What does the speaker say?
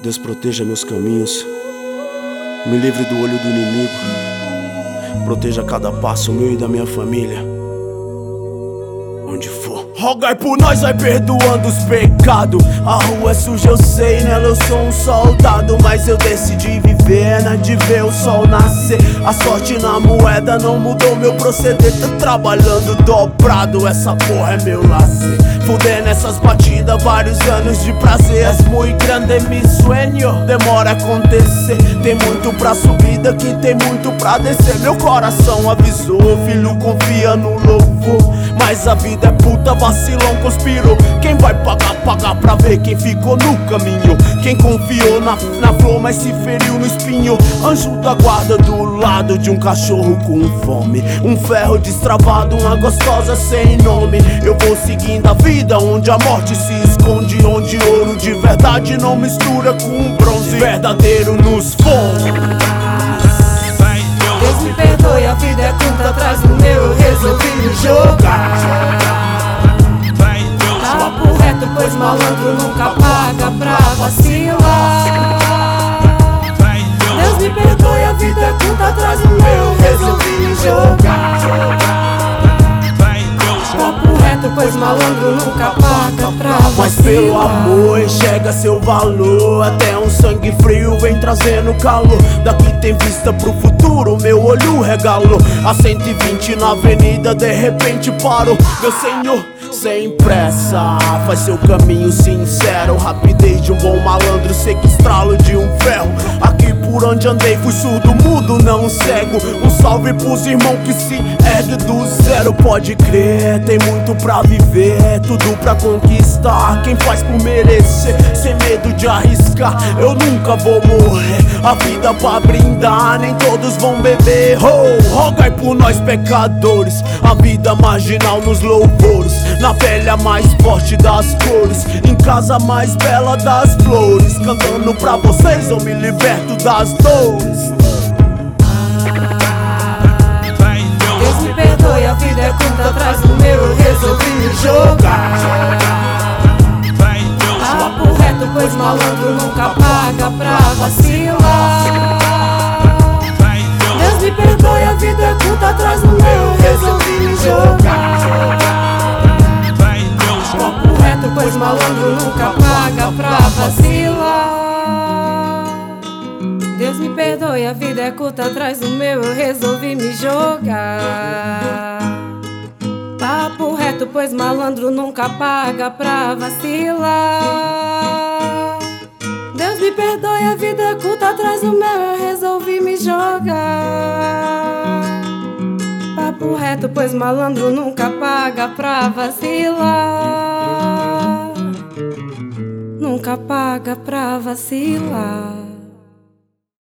Deus proteja meus caminhos, me livre do olho do inimigo, proteja cada passo meu e da minha família, onde for. Rogai por nós, vai perdoando os pecados. A rua é suja, eu sei, nela eu sou um soldado, mas eu decidi viver, né, de ver o sol nascer. A sorte na moeda não mudou meu proceder. Tá trabalhando dobrado, essa porra é meu lazer. Fudendo essas batidas, vários anos de prazer. És muito grande mi sueño, demora a acontecer. Tem muito pra subir daqui, tem muito pra descer. Meu coração avisou, filho, confia no louvor. Mas a vida é puta, vacilão conspirou. Quem vai pagar, pagar pra ver quem ficou no caminho. Quem confiou na flor, mas se feriu no espinho. Anjo da guarda do lado de um cachorro com fome. Um ferro destravado, uma gostosa sem nome. Eu vou seguindo a vida onde a morte se esconde, onde ouro de verdade não mistura com bronze verdadeiro nos fundos. Deus me perdoe, a vida é curta, atrás do meu eu resolvi me jogar. Papo reto, pois malandro nunca paga pra vacilar. Deus me perdoe, a vida é curta, atrás do meu eu resolvi me jogar. Papo reto, pois malandro nunca paga pra vacilar. Mas pelo amor enxerga seu valor. Até um sangue frio vem trazendo calor. Daqui tem vista pro futuro, meu olho regalou. A 120 na avenida, de repente parou. Meu senhor, sem pressa, faz seu caminho sincero. Rapidez de um bom malandro, seca estralo de um ferro. Aqui por onde andei fui surdo, mudo, não cego. Um salve pros irmãos que se ergue do zero. Pode crer, tem muito pra viver, tudo pra conquistar. Quem faz por merecer, sem medo de arriscar. Eu nunca vou morrer, a vida pra brindar, nem todos vão beber. Rogai por nós pecadores, a vida marginal nos louvores. Na velha mais forte das cores, em casa mais bela das flores. Cantando pra vocês eu me liberto das dores. Deus me perdoe, a vida é curta, atrás do meu eu resolvi me jogar. Papo reto, pois malandro nunca paga pra vacilar. Deus me perdoe, a vida é curta, atrás do meu eu resolvi me jogar. Papo reto, pois malandro nunca paga pra vacilar. Deus me perdoe, a vida é curta, atrás do meu eu resolvi me jogar. Papo reto, pois malandro nunca paga pra vacilar. Deus me perdoe, a vida é curta, atrás do meu eu resolvi me jogar. Papo reto, pois malandro nunca paga pra vacilar. Nunca paga pra vacilar.